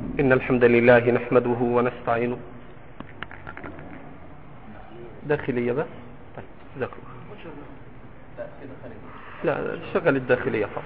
إن الحمد لله نحمده ونستعينه. داخلية بس. طيب ذكر. لا شغل الداخلية فقط.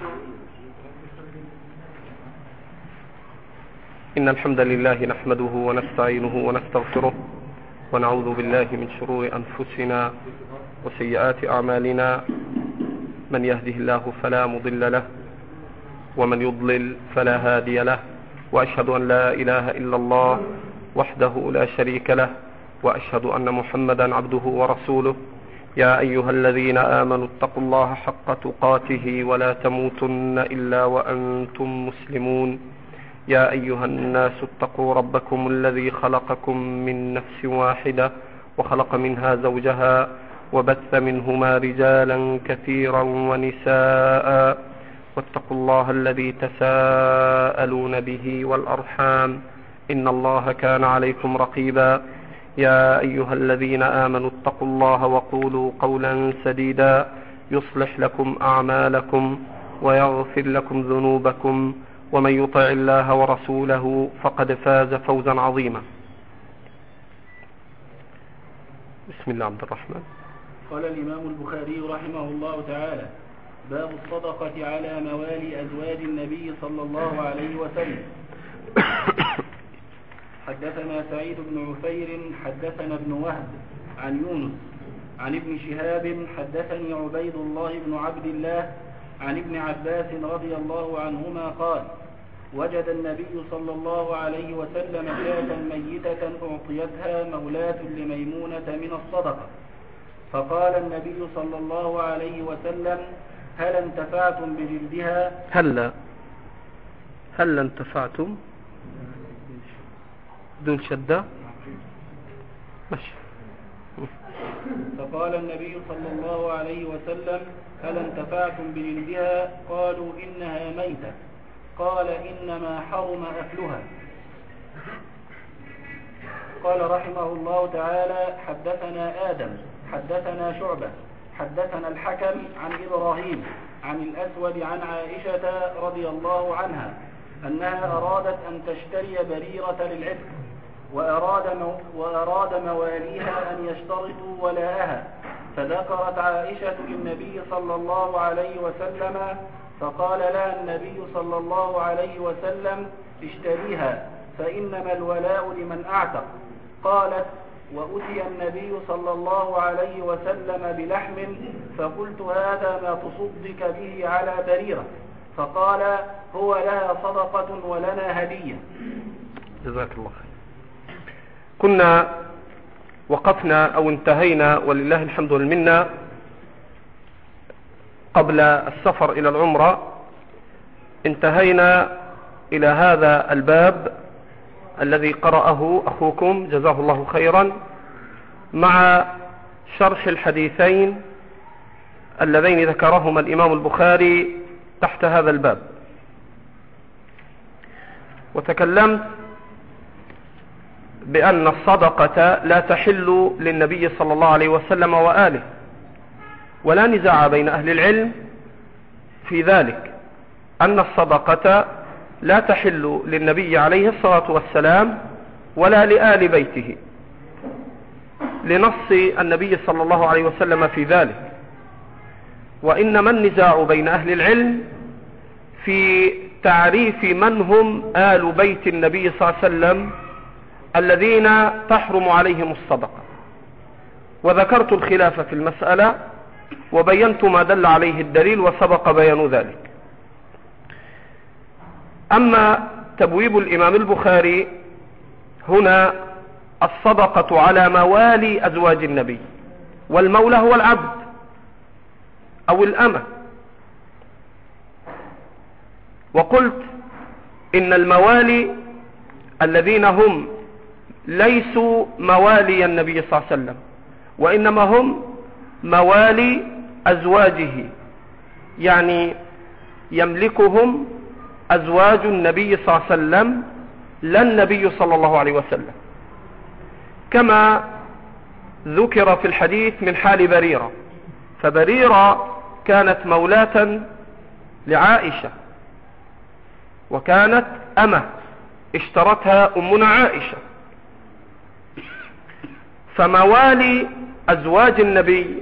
إن الحمد لله نحمده ونستعينه ونستغفره ونعوذ بالله من شرور أنفسنا وسيئات أعمالنا. من يهده الله فلا مضل له ومن يضلل فلا هادي له، وأشهد أن لا إله إلا الله وحده لا شريك له، وأشهد أن محمدا عبده ورسوله. يا أيها الذين آمنوا اتقوا الله حق تقاته ولا تموتن إلا وأنتم مسلمون. يا أيها الناس اتقوا ربكم الذي خلقكم من نفس واحدة وخلق منها زوجها وبث منهما رجالا كثيرا ونساء، واتقوا الله الذي تساءلون به والأرحام إن الله كان عليكم رقيبا. يا أيها الذين آمنوا اتقوا الله وقولوا قولا سديدا يصلح لكم أعمالكم ويغفر لكم ذنوبكم، ومن يطع الله ورسوله فقد فاز فوزا عظيما. بسم الله عبد الرحمن. قال الإمام البخاري رحمه الله تعالى: باب الصدقة على موالي أزواج النبي صلى الله عليه وسلم. حدثنا سعيد بن عفير حدثنا ابن وهب عن يونس عن ابن شهاب حدثني عبيد الله بن عبد الله عن ابن عباس رضي الله عنهما قال: وجد النبي صلى الله عليه وسلم شاة ميتة أعطيتها مولاة لميمونة من الصدقة، فقال النبي صلى الله عليه وسلم: هل انتفعتم بجلدها؟ هل انتفعتم دون شدة؟ ماشي. فقال النبي صلى الله عليه وسلم: هل انتفعتم بجلدها؟ قالوا: إنها ميتة. قال: إنما حرم أكلها. قال رحمه الله تعالى: حدثنا آدم حدثنا شعبة حدثنا الحكم عن إبراهيم عن الأسود عن عائشة رضي الله عنها أنها أرادت أن تشتري بريرة للعتق، وأراد مواليها أن يشترطوا ولاءها، فذكرت عائشة للنبي صلى الله عليه وسلم، فقال لها النبي صلى الله عليه وسلم: اشتريها فإنما الولاء لمن أعتق. قالت: وأتي النبي صلى الله عليه وسلم بلحم، فقلت: هذا ما تصدق به على بريرة؟ فقال: هو لها صدقة ولنا هدية. جزاك الله خير. كنا وقفنا أو انتهينا ولله الحمد والمنة قبل السفر إلى العمرة، انتهينا إلى هذا الباب الذي قرأه أخوكم جزاه الله خيرا مع شرح الحديثين اللذين ذكرهما الإمام البخاري تحت هذا الباب. وتكلمت بأن الصدقة لا تحل للنبي صلى الله عليه وسلم وآله، ولا نزاع بين أهل العلم في ذلك، أن الصدقة لا تحل للنبي عليه الصلاة والسلام ولا لآل بيته، لنص النبي صلى الله عليه وسلم في ذلك. وإنما النزاع بين أهل العلم في تعريف من هم آل بيت النبي صلى الله عليه وسلم الذين تحرم عليهم الصدقة، وذكرت الخلاف في المسألة وبينت ما دل عليه الدليل وسبق بيان ذلك. أما تبويب الإمام البخاري هنا: الصدقة على موالي أزواج النبي، والمولى هو العبد أو الأمة. وقلت إن الموالي الذين هم ليسوا موالي النبي صلى الله عليه وسلم، وإنما هم موالي أزواجه، يعني يملكهم أزواج النبي صلى الله عليه وسلم لا النبي صلى الله عليه وسلم، كما ذكر في الحديث من حال بريرة. فبريرة كانت مولاة لعائشة، وكانت أمة اشترتها أمنا عائشة. فموالي أزواج النبي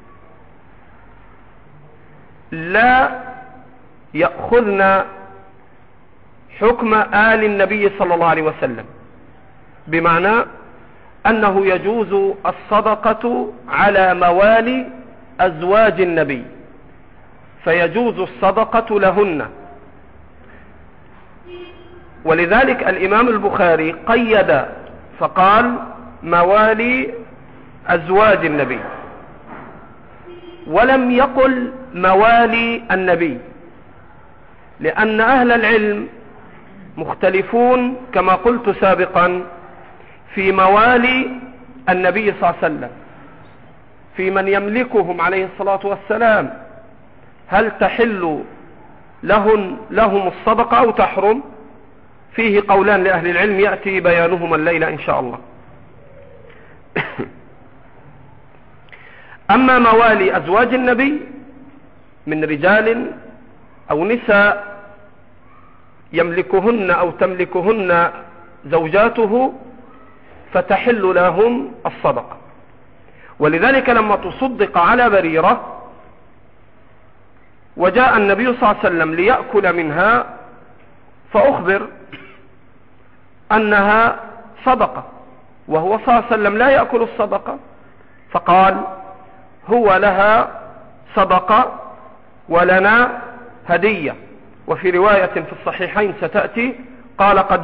لا يأخذن حكم آل النبي صلى الله عليه وسلم، بمعنى أنه يجوز الصدقة على موالي أزواج النبي، فيجوز الصدقة لهن. ولذلك الإمام البخاري قيد فقال موالي أزواج النبي، ولم يقل موالي النبي، لأن أهل العلم مختلفون كما قلت سابقا في موالي النبي صلى الله عليه وسلم، في من يملكهم عليه الصلاة والسلام، هل تحل لهم الصدقة أو تحرم؟ فيه قولان لأهل العلم يأتي بيانهما الليلة إن شاء الله. أما موالي أزواج النبي من رجال أو نساء يملكهن أو تملكهن زوجاته فتحل لهم الصدقة. ولذلك لما تصدق على بريرة وجاء النبي صلى الله عليه وسلم ليأكل منها فأخبر أنها صدقة، وهو صلى الله عليه وسلم لا يأكل الصدقة، فقال هو لها صدقة ولنا هدية. وفي رواية في الصحيحين ستأتي قال قد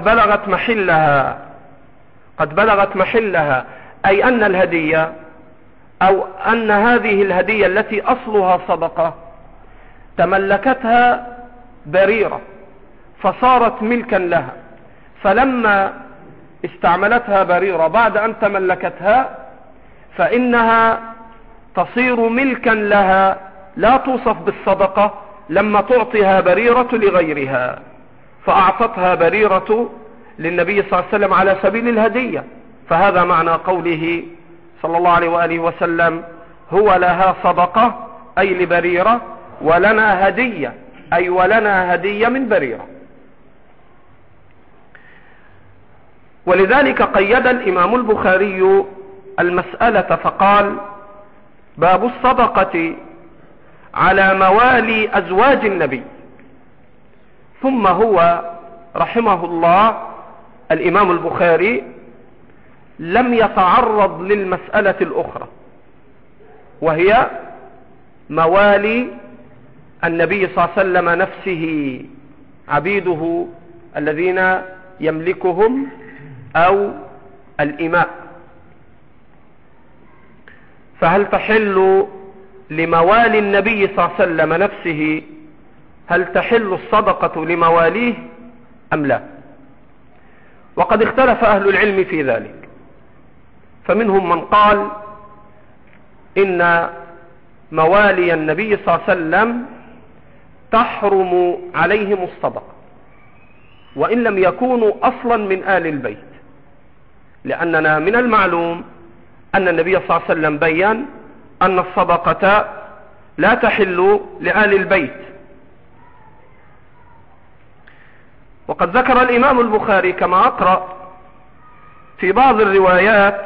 بلغت محلها، أي أن الهدية أو أن هذه الهدية التي أصلها صدقة تملكتها بريرة فصارت ملكا لها، فلما استعملتها بريرة بعد أن تملكتها فإنها تصير ملكا لها، لا توصف بالصدقة لما تعطيها بريرة لغيرها، فأعطتها بريرة للنبي صلى الله عليه وسلم على سبيل الهدية. فهذا معنى قوله صلى الله عليه وآله وسلم هو لها صدقة أي لبريرة، ولنا هدية أي ولنا هدية من بريرة. ولذلك قيد الإمام البخاري المسألة فقال باب الصدقة على موالي أزواج النبي. ثم هو رحمه الله الإمام البخاري لم يتعرض للمسألة الأخرى، وهي موالي النبي صلى الله عليه وسلم نفسه، عبيده الذين يملكهم أو الإماء، فهل تحل لموالي النبي صلى الله عليه وسلم نفسه، هل تحل الصدقة لمواليه أم لا؟ وقد اختلف أهل العلم في ذلك، فمنهم من قال إن موالي النبي صلى الله عليه وسلم تحرم عليهم الصدقة وإن لم يكونوا أصلا من آل البيت، لأننا من المعلوم أن النبي صلى الله عليه وسلم بيّن أن الصدقة لا تحل لآل البيت. وقد ذكر الإمام البخاري كما أقرأ في بعض الروايات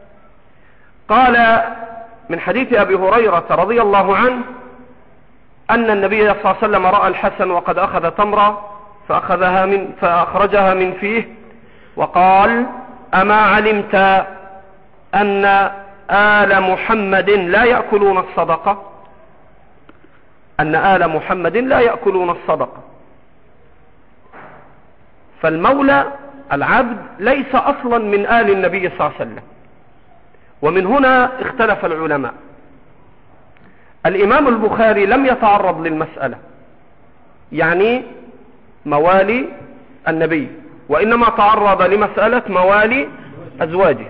قال من حديث أبي هريرة رضي الله عنه أن النبي صلى الله عليه وسلم رأى الحسن وقد أخذ تمرة فأخرجها من فيه وقال أما علمت أن آل محمد لا يأكلون الصدقة، أن آل محمد لا يأكلون الصدقة. فالمولى العبد ليس أصلا من آل النبي صلى الله عليه وسلم. ومن هنا اختلف العلماء. الإمام البخاري لم يتعرض للمسألة يعني موالي النبي، وإنما تعرض لمسألة موالي أزواجه.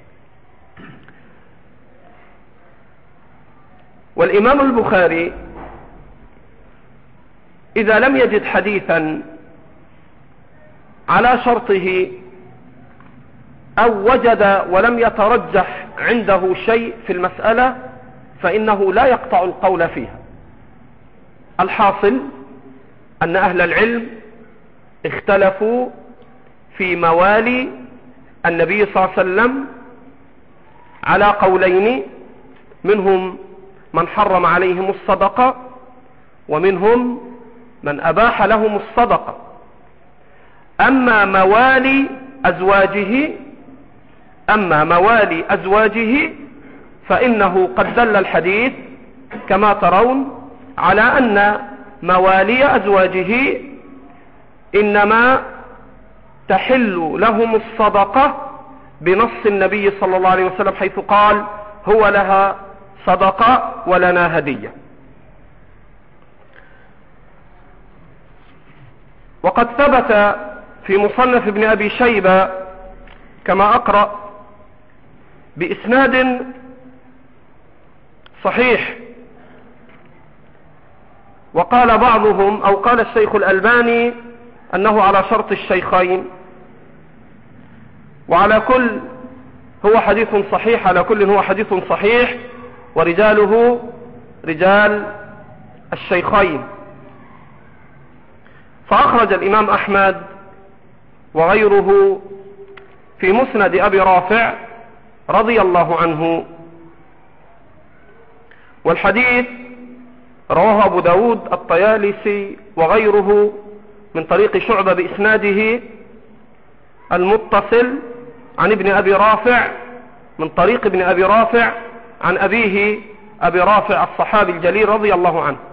والإمام البخاري إذا لم يجد حديثا على شرطه أو وجد ولم يترجح عنده شيء في المسألة فإنه لا يقطع القول فيها. الحاصل أن أهل العلم اختلفوا في موالي النبي صلى الله عليه وسلم على قولين، منهم من حرم عليهم الصدقة ومنهم من أباح لهم الصدقة. أما موالي أزواجه فإنه قد دل الحديث كما ترون على أن موالي أزواجه إنما تحل لهم الصدقة بنص النبي صلى الله عليه وسلم، حيث قال: هو لها صدقة ولنا هدية. وقد ثبت في مصنف ابن أبي شيبة كما أقرأ بإسناد صحيح، وقال بعضهم أو قال الشيخ الألباني أنه على شرط الشيخين، وعلى كل هو حديث صحيح، على كل هو حديث صحيح ورجاله رجال الشيخين. فأخرج الإمام أحمد وغيره في مسند أبي رافع رضي الله عنه، والحديث رواه أبو داود الطيالسي وغيره من طريق شعبة بإسناده المتصل عن ابن أبي رافع، من طريق ابن أبي رافع عن أبيه أبي رافع الصحابي الجليل رضي الله عنه،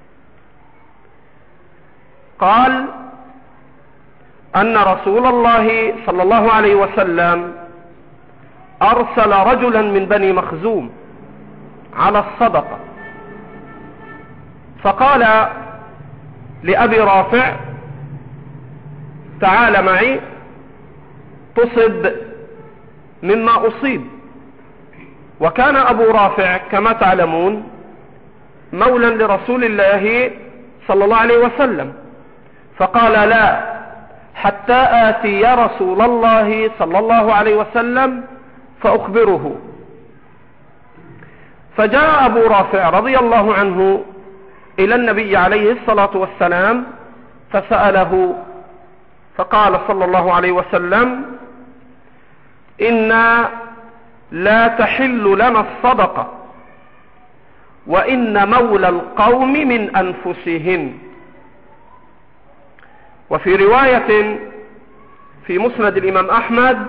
قال أن رسول الله صلى الله عليه وسلم أرسل رجلا من بني مخزوم على الصدقة، فقال لأبي رافع: تعال معي تصب مما أصيب. وكان أبو رافع كما تعلمون مولا لرسول الله صلى الله عليه وسلم، فقال: لا، حتى آتي رسول الله صلى الله عليه وسلم فأخبره. فجاء أبو رافع رضي الله عنه إلى النبي عليه الصلاة والسلام فسأله، فقال صلى الله عليه وسلم: إنا لا تحل لنا الصدقة، وإن مولى القوم من أنفسهم. وفي رواية في مسند الإمام أحمد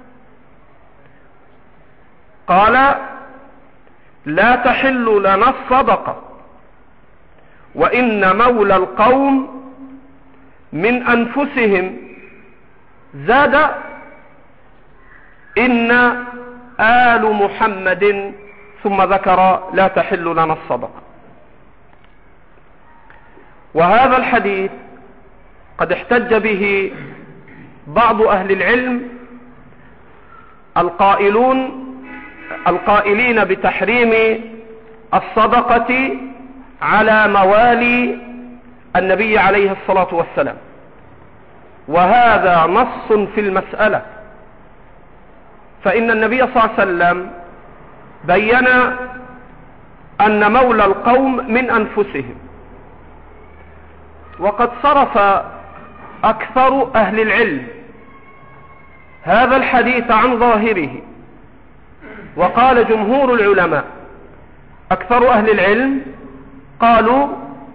قال: لا تحل لنا الصدقة، وإن مولى القوم من أنفسهم. زاد: إن آل محمد، ثم ذكر: لا تحل لنا الصدقة. وهذا الحديث قد احتج به بعض أهل العلم القائلين بتحريم الصدقة على موالي النبي عليه الصلاة والسلام، وهذا نص في المسألة، فإن النبي صلى الله عليه وسلم بين أن مولى القوم من أنفسهم. وقد صرف أكثر أهل العلم هذا الحديث عن ظاهره، وقال جمهور العلماء، أكثر أهل العلم قالوا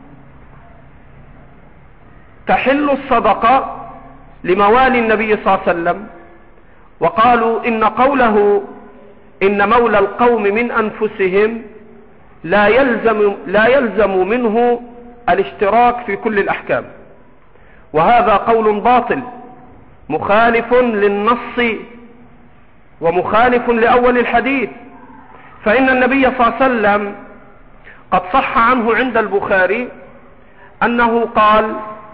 تحل الصدقة لموالي النبي صلى الله عليه وسلم، وقالوا إن قوله إن مولى القوم من أنفسهم لا يلزم منه الاشتراك في كل الأحكام، وهذا قول باطل مخالف للنص ومخالف لأول الحديث. فإن النبي صلى الله عليه وسلم قد صح عنه عند البخاري أنه قال: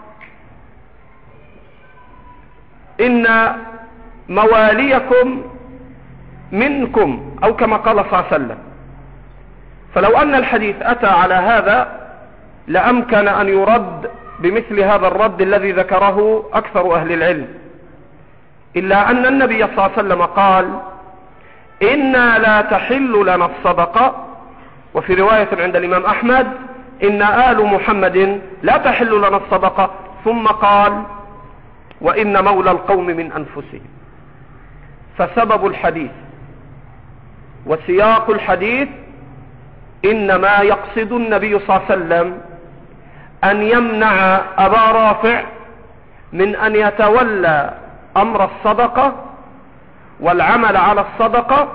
إن مواليكم منكم، أو كما قال صلى الله عليه وسلم. فلو أن الحديث أتى على هذا لأمكن أن يرد بمثل هذا الرد الذي ذكره أكثر أهل العلم، إلا أن النبي صلى الله عليه وسلم قال: إنا لا تحل لنا الصدقة، وفي رواية عند الإمام أحمد: إن آل محمد لا تحل لنا الصدقة، ثم قال: وإن مولى القوم من أنفسهم. فسبب الحديث وسياق الحديث إنما يقصد النبي صلى الله عليه وسلم أن يمنع أبا رافع من أن يتولى أمر الصدقة والعمل على الصدقة،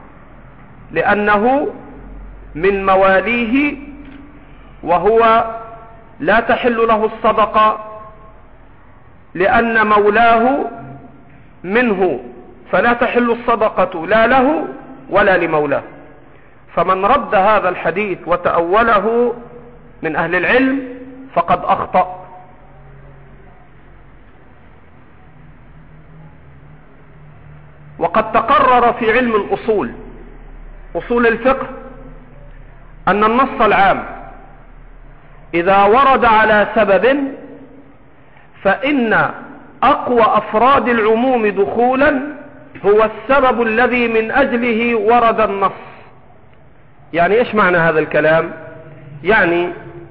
لأنه من مواليه وهو لا تحل له الصدقة لأن مولاه منه، فلا تحل الصدقة لا له ولا لمولاه. فمن رد هذا الحديث وتأوله من أهل العلم فقد أخطأ. وقد تقرر في علم الأصول، أصول الفقه، أن النص العام إذا ورد على سبب فإن أقوى أفراد العموم دخولا هو السبب الذي من أجله ورد النص. يعني إيش معنى هذا الكلام؟ يعني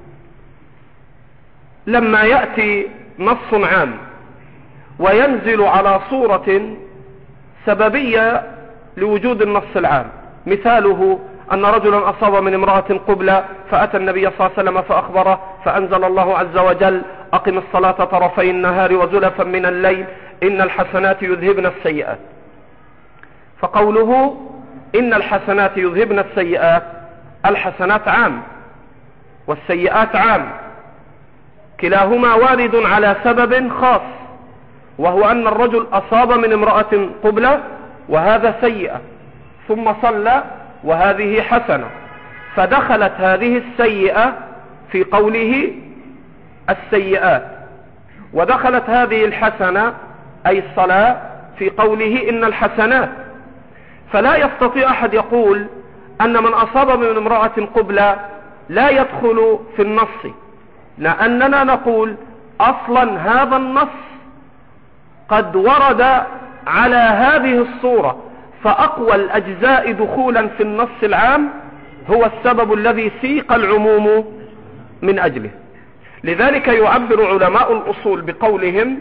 لما يأتي نص عام وينزل على صورة سببية لوجود النص العام، مثاله أن رجلا أصاب من امرأة قبلة فأتى النبي صلى الله عليه وسلم فأخبره، فأنزل الله عز وجل: أقم الصلاة طرفي النهار وزلفا من الليل إن الحسنات يذهبن السيئات. فقوله إن الحسنات يذهبن السيئات، الحسنات عام والسيئات عام، كلاهما وارد على سبب خاص، وهو أن الرجل أصاب من امرأة قبلة وهذا سيئة، ثم صلى وهذه حسنة، فدخلت هذه السيئة في قوله السيئات، ودخلت هذه الحسنة أي الصلاة في قوله إن الحسنات. فلا يستطيع أحد يقول أن من أصاب من امرأة قبلة لا يدخل في النص، لأننا نقول أصلا هذا النص قد ورد على هذه الصورة، فأقوى الأجزاء دخولا في النص العام هو السبب الذي سيق العموم من أجله. لذلك يعبر علماء الأصول بقولهم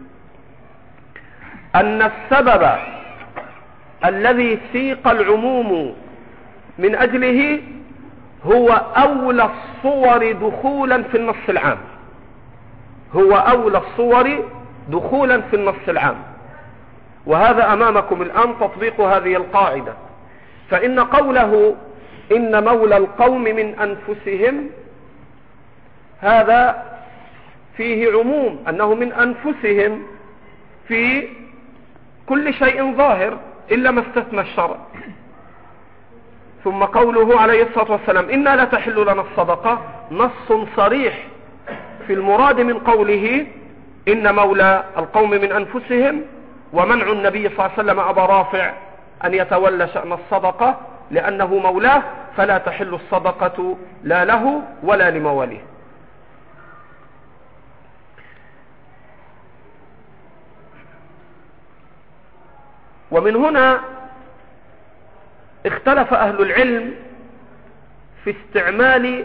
أن السبب الذي سيق العموم من أجله هو أولى الصور دخولا في النص العام، هو أولى الصور دخولا في النص العام. وهذا أمامكم الآن تطبيق هذه القاعدة. فإن قوله إن مولى القوم من أنفسهم هذا فيه عموم، أنه من أنفسهم في كل شيء ظاهر إلا ما استثنى الشرع. ثم قوله عليه الصلاة والسلام إنا لا تحل لنا الصدقة، نص صريح في المراد من قوله إن مولى القوم من أنفسهم، ومنع النبي صلى الله عليه وسلم أبا رافع أن يتولى شأن الصدقة لأنه مولاه، فلا تحل الصدقة لا له ولا لمواليه. ومن هنا اختلف أهل العلم في استعمال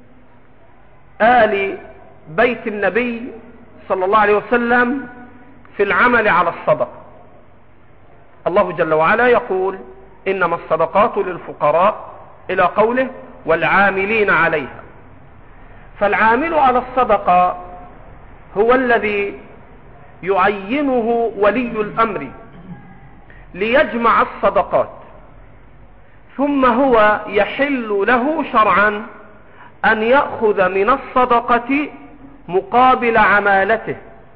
آل بيت النبي صلى الله عليه وسلم في العمل على الصدقة. الله جل وعلا يقول إنما الصدقات للفقراء إلى قوله والعاملين عليها. فالعامل على الصدقة هو الذي يعينه ولي الأمر ليجمع الصدقات، ثم هو يحل له شرعا أن يأخذ من الصدقة مقابل عمالته.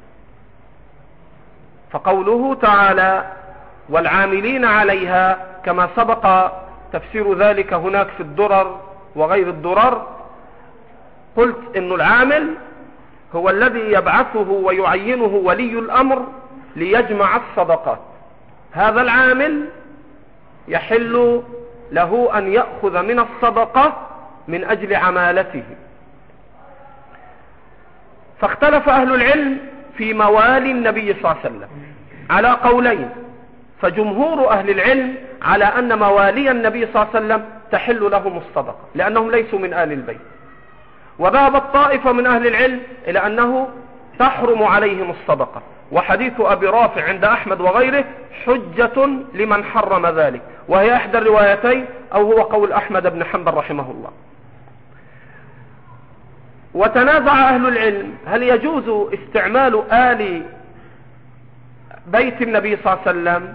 فقوله تعالى والعاملين عليها كما سبق تفسير ذلك هناك في الدرر وغير الدرر، قلت إن العامل هو الذي يبعثه ويعينه ولي الأمر ليجمع الصدقات. هذا العامل يحل له أن يأخذ من الصدقة من أجل عمالته. فاختلف أهل العلم في موالي النبي صلى الله عليه وسلم على قولين، فجمهور أهل العلم على أن موالي النبي صلى الله عليه وسلم تحل لهم الصدقة لأنهم ليسوا من آل البيت، وذهبت طائفة من أهل العلم إلى أنه تحرم عليهم الصدقة. وحديث أبي رافع عند أحمد وغيره حجة لمن حرم ذلك، وهي إحدى الروايتين أو هو قول أحمد بن حنبل رحمه الله. وتنازع أهل العلم هل يجوز استعمال آل بيت النبي صلى الله عليه وسلم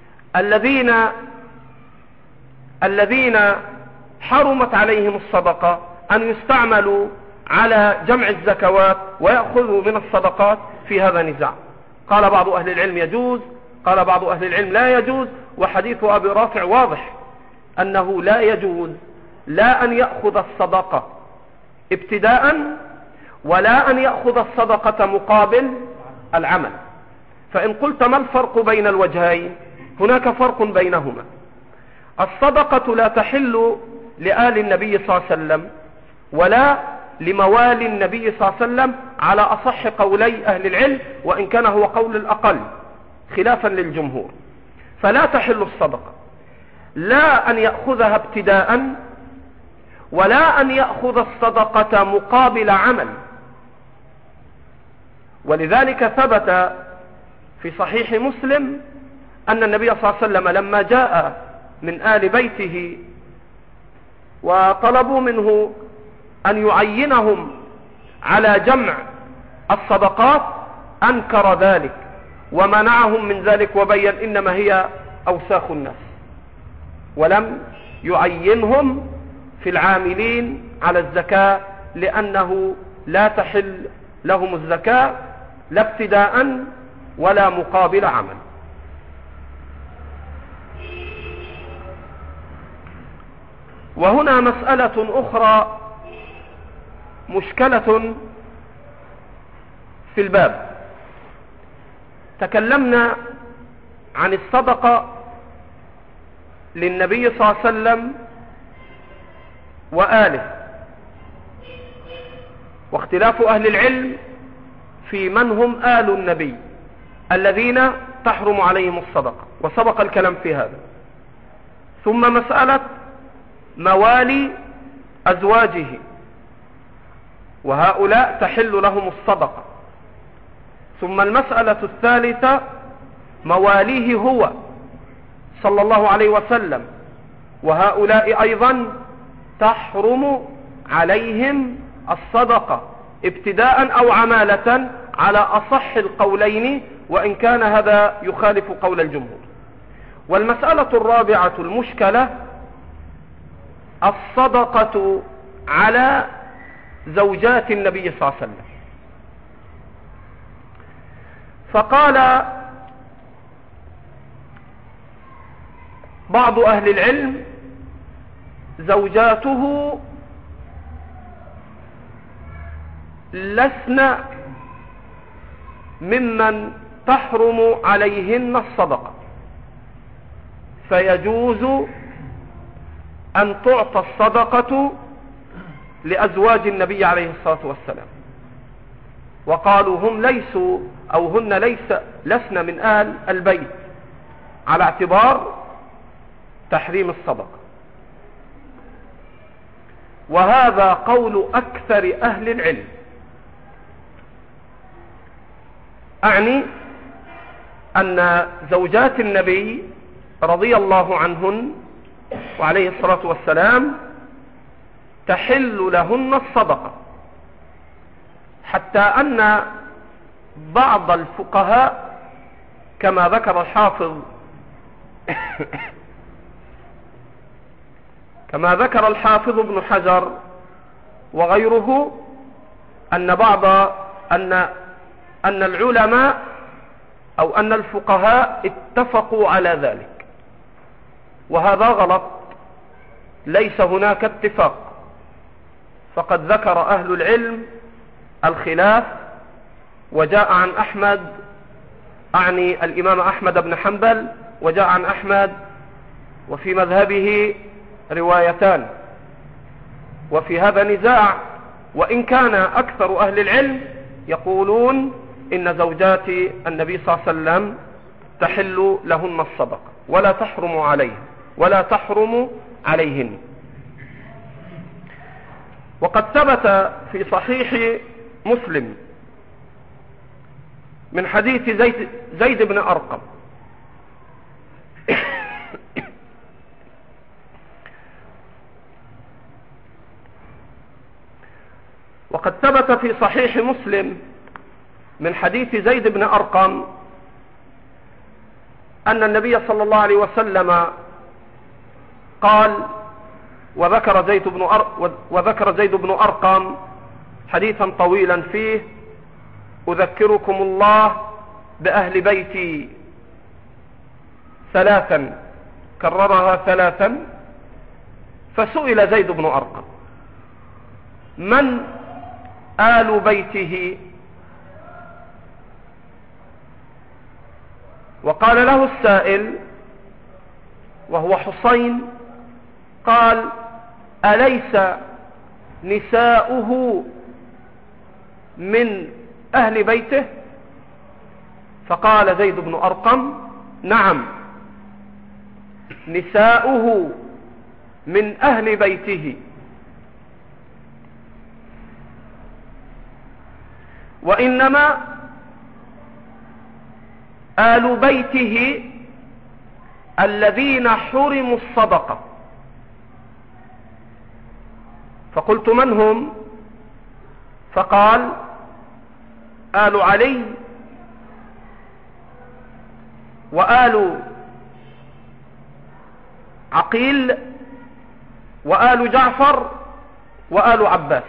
الذين حرمت عليهم الصدقة أن يستعملوا على جمع الزكوات ويأخذوا من الصدقات. في هذا نزاع، قال بعض أهل العلم يجوز، قال بعض أهل العلم لا يجوز. وحديث أبي رافع واضح أنه لا يجوز لا أن يأخذ الصدقة ابتداء ولا أن يأخذ الصدقة مقابل العمل. فإن قلت ما الفرق بين الوجهين؟ هناك فرق بينهما. الصدقة لا تحل لآل النبي صلى الله عليه وسلم ولا لموالي النبي صلى الله عليه وسلم على أصح قولي أهل العلم، وإن كان هو قول الأقل خلافا للجمهور. فلا تحل الصدقة لا أن يأخذها ابتداء ولا أن يأخذ الصدقة مقابل عمل. ولذلك ثبت في صحيح مسلم أن النبي صلى الله عليه وسلم لما جاء من آل بيته وطلبوا منه أن يعينهم على جمع الصدقات أنكر ذلك ومنعهم من ذلك وبين إنما هي أوساخ الناس، ولم يعينهم في العاملين على الزكاة لأنه لا تحل لهم الزكاة لا ابتداء ولا مقابل عمل. وهنا مسألة أخرى مشكلة في الباب. تكلمنا عن الصدقة للنبي صلى الله عليه وسلم وآله، واختلاف أهل العلم في من هم آل النبي الذين تحرم عليهم الصدقة، وسبق الكلام في هذا. ثم مسألة موالي أزواجه، وهؤلاء تحل لهم الصدقة. ثم المسألة الثالثة مواليه هو صلى الله عليه وسلم، وهؤلاء أيضا تحرم عليهم الصدقة ابتداء أو عمالة على أصح القولين، وإن كان هذا يخالف قول الجمهور. والمسألة الرابعة المشكلة الصدقة على زوجات النبي صلى الله عليه وسلم. فقال بعض أهل العلم زوجاته لسن ممن تحرم عليهن الصدقة، فيجوز أن تعطى الصدقة لأزواج النبي عليه الصلاة والسلام. وقالوا هم ليسوا أو هن لسن من آل البيت على اعتبار تحريم الصدقة. وهذا قول أكثر أهل العلم، أعني أن زوجات النبي رضي الله عنهن وعليه الصلاة والسلام تحل لهن الصدقة، حتى أن بعض الفقهاء كما ذكر الحافظ ابن حجر وغيره أن العلماء أو أن الفقهاء اتفقوا على ذلك، وهذا غلط، ليس هناك اتفاق. فقد ذكر أهل العلم الخلاف، وجاء عن أحمد، أعني الإمام أحمد بن حنبل، وجاء عن أحمد وفي مذهبه روايتان، وفي هذا نزاع. وإن كان أكثر أهل العلم يقولون إن زوجات النبي صلى الله عليه وسلم تحل لهن الصدقة ولا تحرم عليهن. وقد ثبت في صحيح مسلم من حديث زيد بن أرقم. وقد ثبت في صحيح مسلم من حديث زيد بن أرقم أن النبي صلى الله عليه وسلم قال، وذكر زيد بن أرقم حديثا طويلا فيه: أذكركم الله بأهل بيتي ثلاثا، كررها ثلاثا. فسئل زيد بن أرقم: من آل بيته؟ وقال له السائل وهو حسين، قال: أليس نساؤه من أهل بيته؟ فقال زيد بن أرقم: نعم، نساؤه من أهل بيته، وإنما آل بيته الذين حرموا الصدقة. فقلت: من هم؟ فقال: آل علي، وآل عقيل، وآل جعفر، وآل عباس.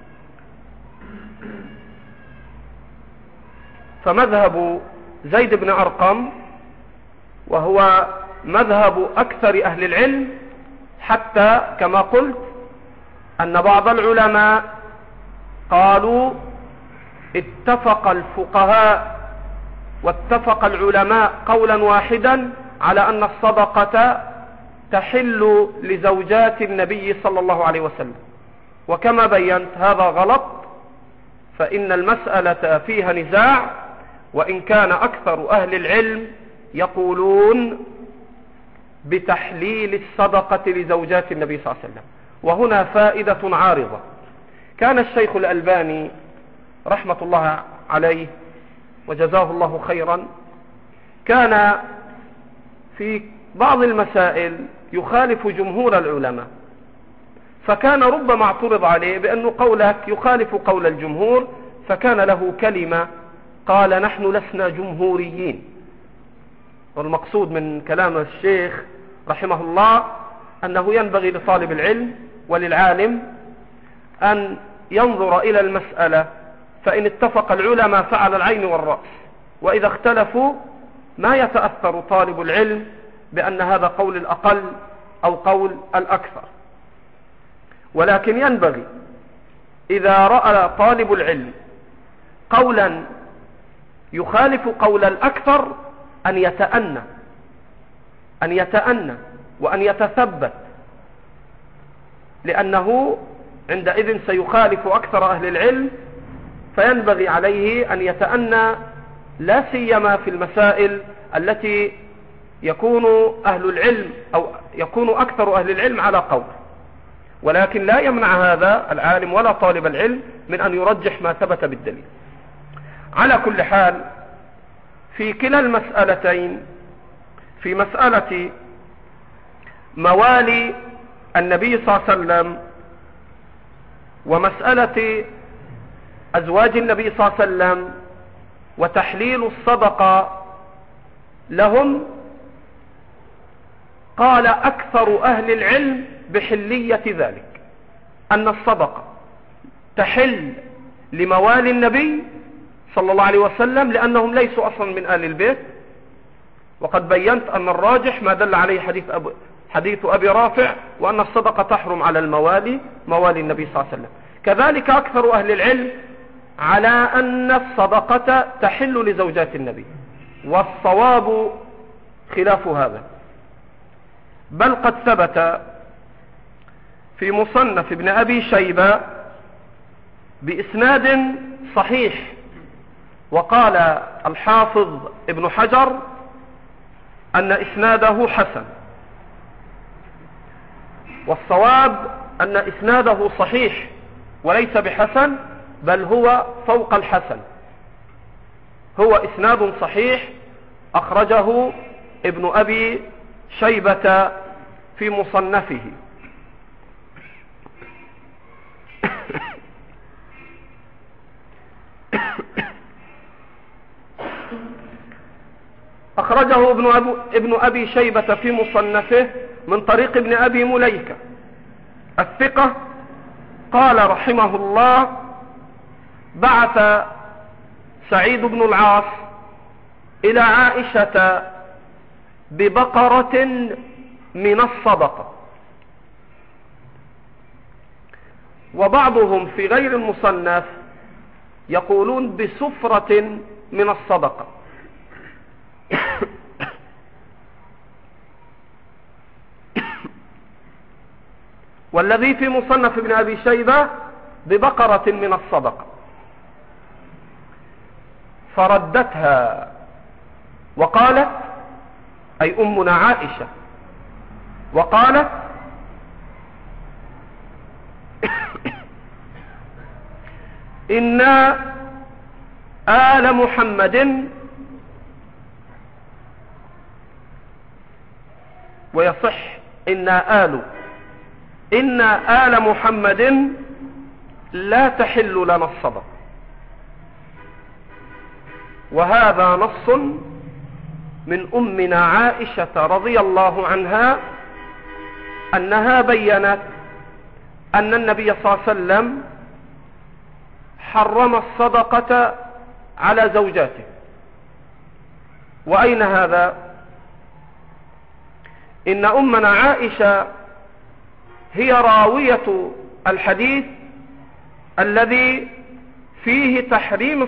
فمذهب زيد بن أرقم، وهو مذهب أكثر أهل العلم، حتى كما قلت أن بعض العلماء قالوا: اتفق الفقهاء واتفق العلماء قولا واحدا على أن الصدقة تحل لزوجات النبي صلى الله عليه وسلم. وكما بينت هذا غلط، فإن المسألة فيها نزاع، وإن كان أكثر أهل العلم يقولون بتحليل الصدقة لزوجات النبي صلى الله عليه وسلم. وهنا فائدة عارضة. كان الشيخ الألباني رحمة الله عليه وجزاه الله خيرا كان في بعض المسائل يخالف جمهور العلماء، فكان ربما اعترض عليه بأنه قولك يخالف قول الجمهور، فكان له كلمة قال: نحن لسنا جمهوريين. والمقصود من كلام الشيخ رحمه الله أنه ينبغي لطالب العلم وللعالم أن ينظر إلى المسألة، فإن اتفق العلماء فعلى العين والرأس، وإذا اختلفوا ما يتأثر طالب العلم بأن هذا قول الأقل أو قول الأكثر. ولكن ينبغي إذا رأى طالب العلم قولا يخالف قول الأكثر أن يتأنى وأن يتثبت، لأنه عندئذ سيخالف أكثر أهل العلم، فينبغي عليه أن يتأنى، لا سيما في المسائل التي يكون أهل العلم أو يكون أكثر أهل العلم على قول. ولكن لا يمنع هذا العالم ولا طالب العلم من أن يرجح ما ثبت بالدليل. على كل حال، في كلا المسألتين، في مسألة موالي النبي صلى الله عليه وسلم ومسألة أزواج النبي صلى الله عليه وسلم وتحليل الصدقة لهم، قال أكثر أهل العلم بحلية ذلك، أن الصدقة تحل لموالي النبي صلى الله عليه وسلم لأنهم ليسوا أصلا من آل البيت. وقد بينت أن الراجح ما دل عليه حديث أبي رافع، وأن الصدقة تحرم على موالي النبي صلى الله عليه وسلم. كذلك أكثر أهل العلم على أن الصدقة تحل لزوجات النبي، والصواب خلاف هذا. بل قد ثبت في مصنف ابن أبي شيبة بإسناد صحيح، وقال الحافظ ابن حجر أن إسناده حسن، والصواب أن إسناده صحيح وليس بحسن، بل هو فوق الحسن. هو إسناد صحيح أخرجه ابن أبي شيبة في مصنفه. أخرجه ابن أبي شيبة في مصنفه من طريق ابن أبي مليكة الثقة. قال رحمه الله: بعث سعيد بن العاص إلى عائشة ببقرة من الصدقة. وبعضهم في غير المصنف يقولون بسفرة من الصدقة. والذي في مصنف ابن أبي شيبة ببقرة من الصدقة. فردتها وقالت، أي أمنا عائشة، وقالت: إنا آل محمد، ويصح إنا آل محمد لا تحل لنا الصدقة. وهذا نص من أمنا عائشة رضي الله عنها أنها بيّنت أن النبي صلى الله عليه وسلم حرم الصدقة على زوجاته. وأين هذا؟ إن أمنا عائشة هي راوية الحديث الذي فيه تحريم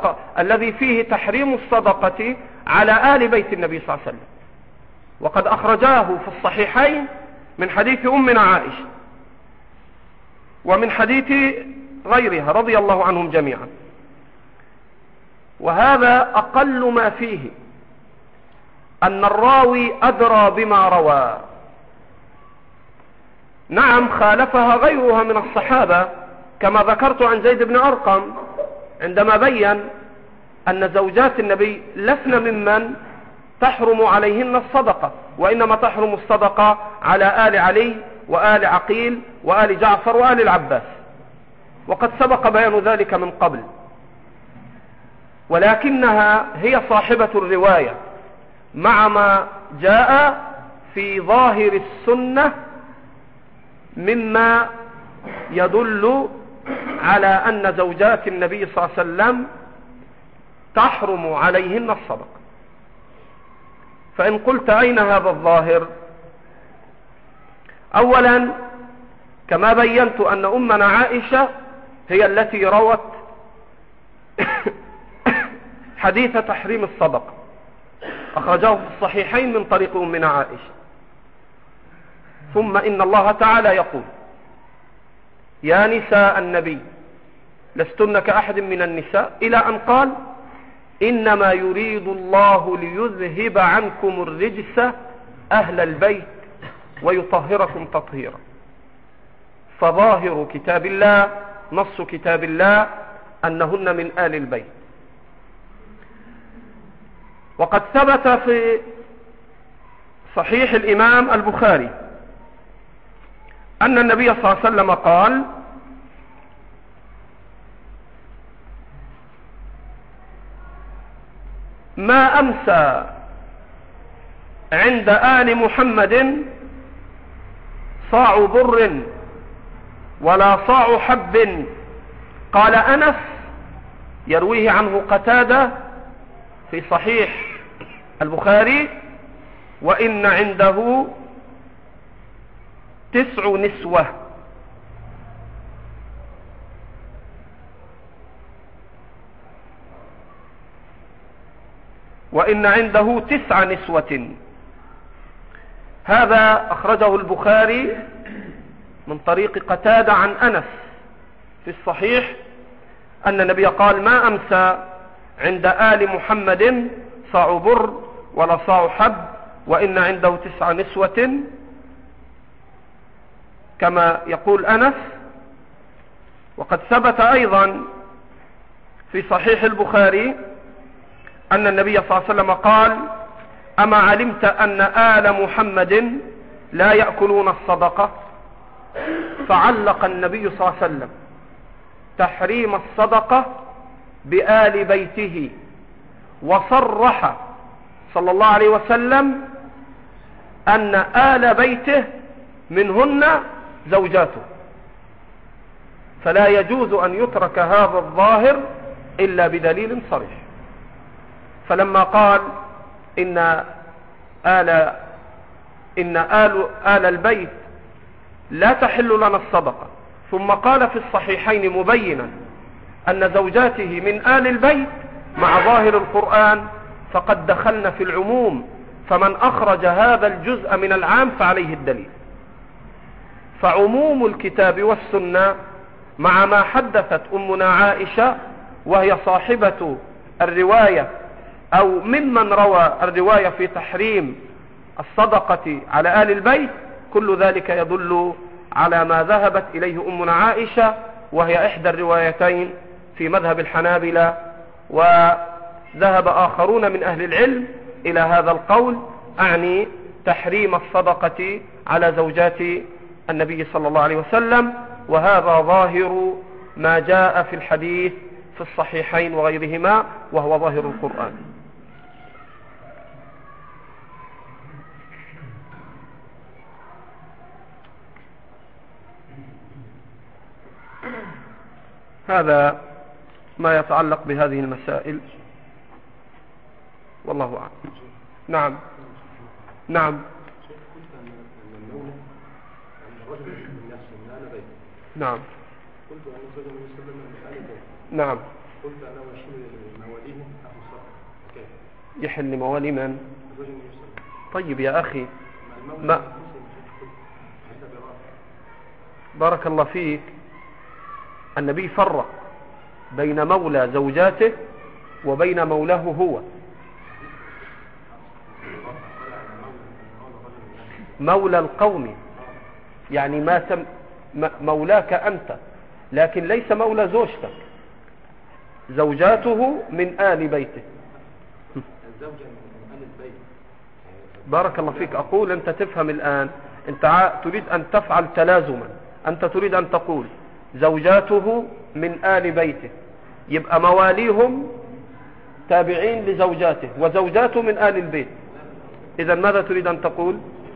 الصدقة على آل بيت النبي صلى الله عليه وسلم. وقد أخرجاه في الصحيحين من حديث أمنا عائشة ومن حديث غيرها رضي الله عنهم جميعا. وهذا أقل ما فيه أن الراوي أدرى بما روى. نعم، خالفها غيرها من الصحابة كما ذكرت عن زيد بن أرقم عندما بين أن زوجات النبي لسن ممن تحرم عليهن الصدقة، وإنما تحرم الصدقة على آل علي وآل عقيل وآل جعفر وآل العباس، وقد سبق بيان ذلك من قبل. ولكنها هي صاحبة الرواية مع ما جاء في ظاهر السنة مما يدل على أن زوجات النبي صلى الله عليه وسلم تحرم عليهن الصدقة. فإن قلت أين هذا الظاهر؟ أولا، كما بينت أن أمنا عائشة هي التي روت حديث تحريم الصدقة، أخرجه في الصحيحين من طريق أمنا عائشة. ثم إن الله تعالى يقول: يا نساء النبي لستن كأحد من النساء، إلى أن قال: إنما يريد الله ليذهب عنكم الرجس أهل البيت ويطهركم تطهيرا. فظاهر كتاب الله، نص كتاب الله، أنهن من آل البيت. وقد ثبت في صحيح الإمام البخاري أن النبي صلى الله عليه وسلم قال: ما أمسى عند آل محمد صاع بر ولا صاع حب. قال أنس يرويه عنه قتادة في صحيح البخاري: وإن عنده 9 نسوة. وإن عنده 9 نسوة. هذا أخرجه البخاري من طريق قتادة عن أنس في الصحيح أن النبي قال: ما أمسى عند آل محمد صاع بر ولا صاع حب، وإن عنده 9 نسوة، كما يقول أنس. وقد ثبت أيضا في صحيح البخاري أن النبي صلى الله عليه وسلم قال: أما علمت أن آل محمد لا يأكلون الصدقة؟ فعلق النبي صلى الله عليه وسلم تحريم الصدقة بآل بيته، وصرح صلى الله عليه وسلم أن آل بيته منهن زوجاته، فلا يجوز أن يترك هذا الظاهر إلا بدليل صريح. فلما قال إن آل البيت لا تحل لنا الصدقة، ثم قال في الصحيحين مبينا أن زوجاته من آل البيت مع ظاهر القرآن، فقد دخلنا في العموم، فمن أخرج هذا الجزء من العام فعليه الدليل. فعموم الكتاب والسنة مع ما حدثت أمنا عائشة، وهي صاحبة الرواية أو ممن روى الرواية في تحريم الصدقة على آل البيت، كل ذلك يدل على ما ذهبت إليه أمنا عائشة، وهي إحدى الروايتين في مذهب الحنابلة، وذهب آخرون من أهل العلم إلى هذا القول، أعني تحريم الصدقة على زوجات النبي صلى الله عليه وسلم. وهذا ظاهر ما جاء في الحديث في الصحيحين وغيرهما، وهو ظاهر القرآن. هذا ما يتعلق بهذه المسائل، والله أعلم. نعم نعم نعم قلت أن الرجل يسلم من آل بيت. نعم. قلت أنا يحل مواليه أهل الصدقة. كيف؟ يحل موالي من؟ الرجل يسلم. طيب يا أخي، ما بارك الله فيك، النبي فرق بين مولى زوجاته وبين مولاه هو. مولى القوم يعني ما مولاك أنت، لكن ليس مولى زوجتك. زوجاته من آل بيته. بارك الله فيك. أقول أنت تفهم الآن، أنت تريد أن تفعل تلازما، أنت تريد أن تقول زوجاته من آل بيته، يبقى مواليهم تابعين لزوجاته، وزوجاته من آل البيت. إذا ماذا تريد أن تقول؟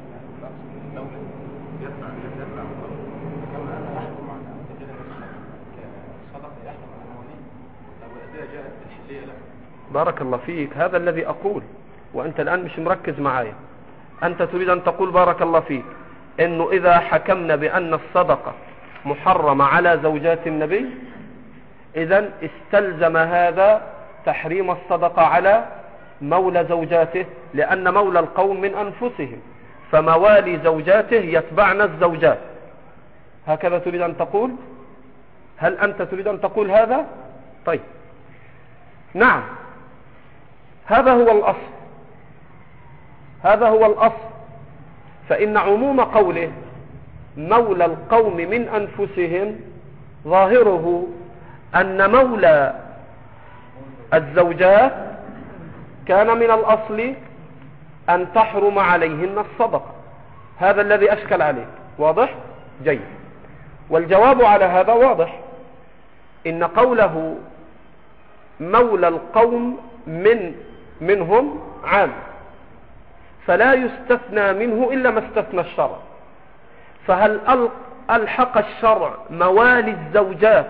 بارك الله فيك، هذا الذي أقول، وأنت الآن مش مركز معايا. أنت تريد أن تقول بارك الله فيك إنه إذا حكمنا بأن الصدقة محرمة على زوجات النبي، إذن استلزم هذا تحريم الصدقة على مولى زوجاته، لأن مولى القوم من أنفسهم، فموالي زوجاته يتبعن الزوجات. هكذا تريد أن تقول؟ هل أنت تريد أن تقول هذا؟ طيب نعم، هذا هو الأصل، هذا هو الأصل. فإن عموم قوله مولى القوم من أنفسهم ظاهره أن مولى الزوجات كان من الأصل أن تحرم عليهن الصدقة. هذا الذي أشكل عليه. واضح؟ جيد. والجواب على هذا واضح، إن قوله مولى القوم منهم عام، فلا يستثنى منه إلا ما استثنى الشرع. فهل ألحق الشرع موالي الزوجات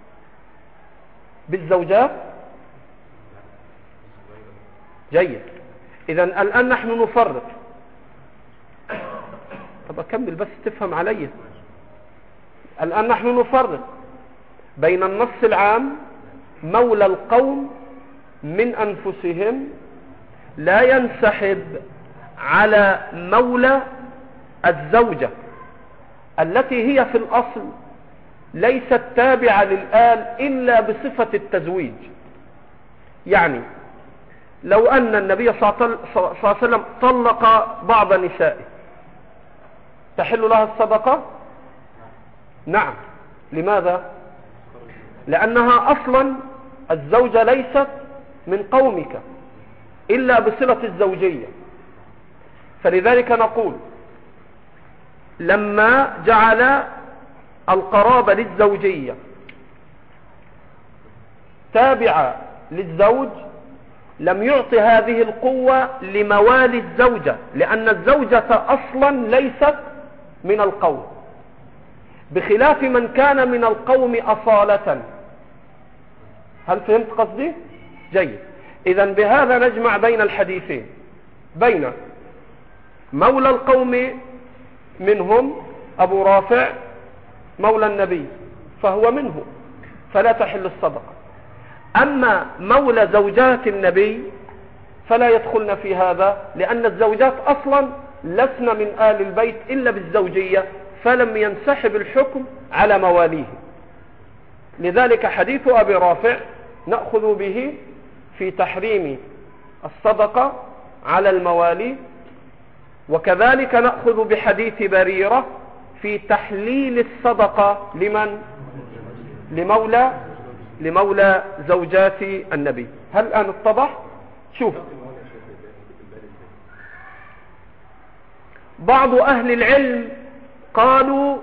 بالزوجات؟ جيد. إذا الآن نحن نفرق. طب أكمل بس تفهم علي. الآن نحن نفرق بين النص العام مولى القوم من أنفسهم لا ينسحب على مولى الزوجة التي هي في الأصل ليست تابعة للآل إلا بصفة التزويج. يعني لو أن النبي صلى الله عليه وسلم طلق بعض نسائه، تحل لها الصدقة؟ نعم. لماذا؟ لأنها أصلا الزوجة ليست من قومك، إلا بصلة الزوجية. فلذلك نقول لما جعل القرابة للزوجية تابعة للزوج لم يعطي هذه القوة لموالي الزوجة، لأن الزوجة أصلا ليست من القوم، بخلاف من كان من القوم أصالة. هل فهمت قصدي؟ جيد. إذن بهذا نجمع بين الحديثين، بين مولى القوم منهم أبو رافع مولى النبي فهو منه فلا تحل الصدقة، أما مولى زوجات النبي فلا يدخلن في هذا، لأن الزوجات أصلا لسن من آل البيت إلا بالزوجية، فلم ينسحب الحكم على مواليه. لذلك حديث أبي رافع نأخذ به في تحريم الصدقة على الموالي، وكذلك نأخذ بحديث بريرة في تحليل الصدقة لمن؟ لمولى زوجات النبي. هل الآن اتضح؟ شوف، بعض أهل العلم قالوا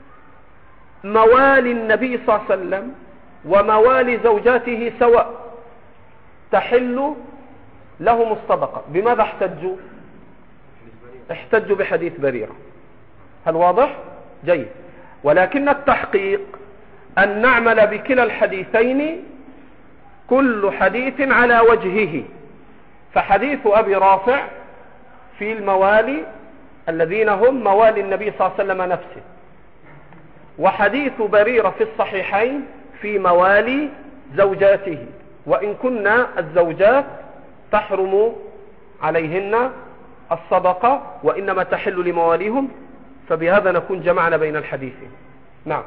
موالي النبي صلى الله عليه وسلم وموالي زوجاته سواء، تحل لهم الصدقة. بماذا احتجوا؟ احتجوا بحديث بريرة. هل واضح؟ جيد. ولكن التحقيق أن نعمل بكلا الحديثين كل حديث على وجهه. فحديث أبي رافع في الموالي الذين هم موالي النبي صلى الله عليه وسلم نفسه، وحديث بريرة في الصحيحين في موالي زوجاته، وإن كنا الزوجات تحرم عليهن الصدقة وإنما تحل لمواليهم، فبهذا نكون جمعنا بين الحديثين. نعم.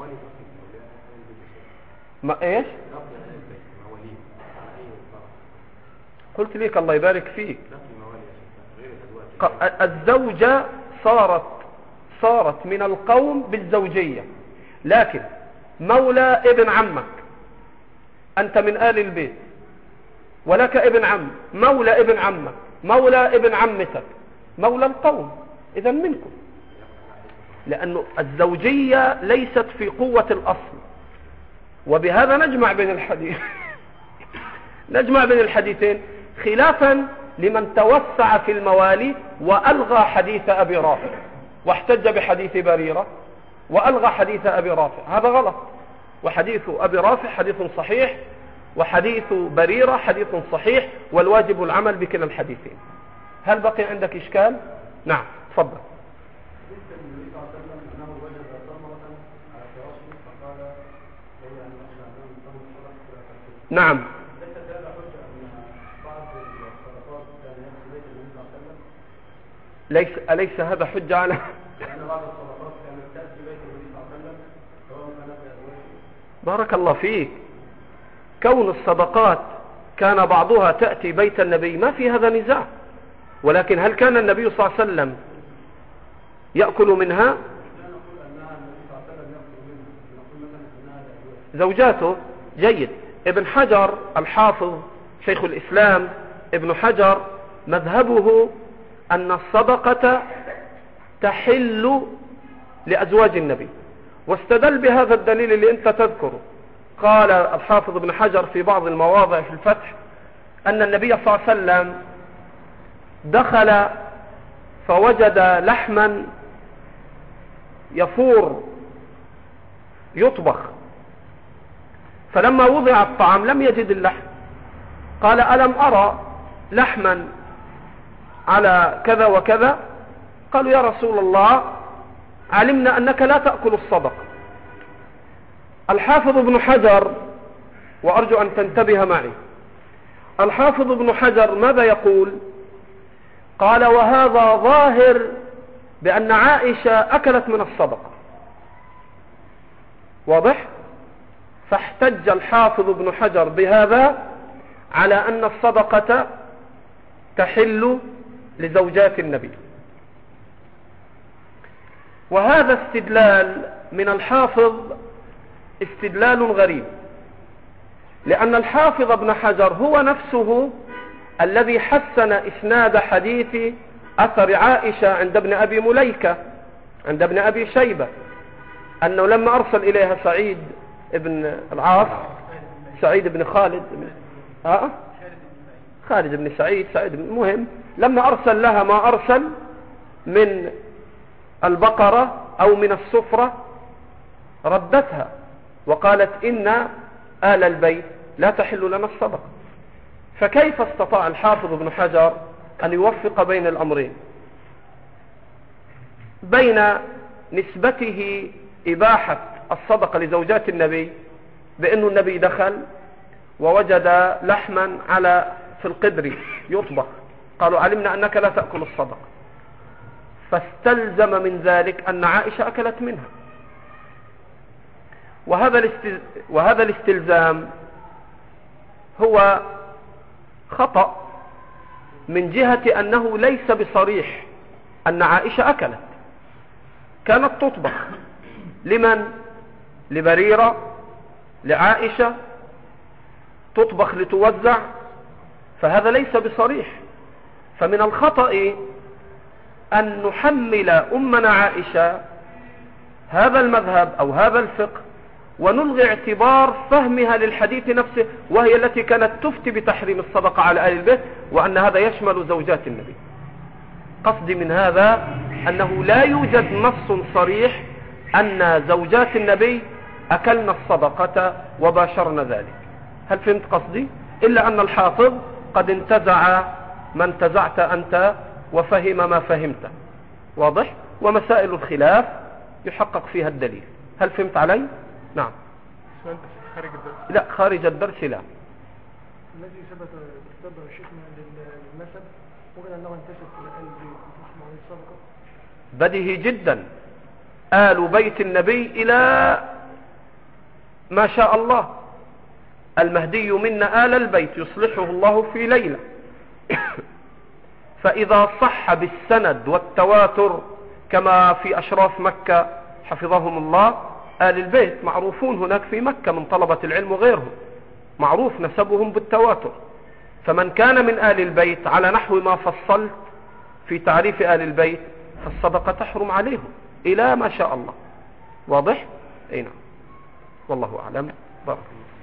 ما ايش؟ قلت لك الله يبارك فيك، الزوجة صارت من القوم بالزوجية، لكن مولى ابن عمك أنت من آل البيت ولك ابن عم، مولى ابن عمك، مولى ابن عمتك، مولى القوم، إذا منكم، لأن الزوجية ليست في قوة الأصل. وبهذا نجمع بين الحديث نجمع بين الحديثين، خلافا لمن توسع في الموالي وألغى حديث أبي رافع واحتج بحديث بريرة وألغى حديث أبي رافع. هذا غلط. وحديث أبي رافع حديث صحيح، وحديث بريرة حديث صحيح، والواجب العمل بكلا الحديثين. هل بقي عندك إشكال؟ نعم تفضل. نعم. أليس هذا حجة على بارك الله فيك. كون الصدقات كان بعضها تأتي بيت النبي ما في هذا نزاع، ولكن هل كان النبي صلى الله عليه وسلم يأكل منها؟ زوجاته. جيد. ابن حجر الحافظ شيخ الإسلام ابن حجر مذهبه أن الصدقة تحل لأزواج النبي، واستدل بهذا الدليل اللي أنت تذكره. قال الحافظ ابن حجر في بعض المواضع في الفتح أن النبي صلى الله عليه وسلم دخل فوجد لحما يفور يطبخ، فلما وضع الطعام لم يجد اللحم، قال ألم أرى لحما على كذا وكذا؟ قالوا يا رسول الله علمنا أنك لا تأكل الصدقة. الحافظ ابن حجر، وأرجو أن تنتبه معي، الحافظ ابن حجر ماذا يقول؟ قال وهذا ظاهر بأن عائشة أكلت من الصدقة. واضح؟ فاحتج الحافظ ابن حجر بهذا على أن الصدقة تحل لزوجات النبي. وهذا استدلال من الحافظ استدلال غريب، لأن الحافظ ابن حجر هو نفسه الذي حسن إسناد حديث أثر عائشة عند ابن أبي مليكة عند ابن أبي شيبة، أنه لما أرسل إليها سعيد بن العاص، سعيد بن خالد خالد بن سعيد المهم، لما أرسل لها ما أرسل من البقرة أو من الصفرة ردتها وقالت إن آل البيت لا تحل لنا الصدقة. فكيف استطاع الحافظ ابن حجر أن يوفق بين الأمرين، بين نسبته إباحة الصدقة لزوجات النبي بأنه النبي دخل ووجد لحما في القدر يطبخ، قالوا علمنا أنك لا تأكل الصدقة، فاستلزم من ذلك أن عائشة أكلت منها. وهذا الاستلزام هو خطأ من جهة أنه ليس بصريح أن عائشة أكلت، كانت تطبخ لمن؟ لبريرة، لعائشة، تطبخ لتوزع، فهذا ليس بصريح. فمن الخطأ أن نحمل أمنا عائشة هذا المذهب أو هذا الفقه ونلغي اعتبار فهمها للحديث نفسه، وهي التي كانت تفتي بتحريم الصدقة على آل البيت وأن هذا يشمل زوجات النبي. قصدي من هذا أنه لا يوجد نص صريح أن زوجات النبي أكلن الصدقة وباشرن ذلك. هل فهمت قصدي؟ إلا أن الحافظ قد انتزع ما انتزعت أنت وفهم ما فهمت، واضح؟ ومسائل الخلاف يحقق فيها الدليل. هل فهمت علي؟ نعم. خارج الدرس؟ لا، خارج الدرس لا. الذي ثبت كتابه شيخنا للنسب ممكن أنه انتسب إلى آل البيت مع الصدقة؟ بديهي جدا، آل بيت النبي إلى ما شاء الله. المهدي منا آل البيت يصلحه الله في ليلة. فإذا صح بالسند والتواتر كما في أشراف مكة حفظهم الله، آل البيت معروفون هناك في مكة من طلبة العلم وغيرهم، معروف نسبهم بالتواتر. فمن كان من آل البيت على نحو ما فصلت في تعريف آل البيت فالصدقة تحرم عليهم إلى ما شاء الله. واضح؟ أي نعم. والله أعلم. بارك الله.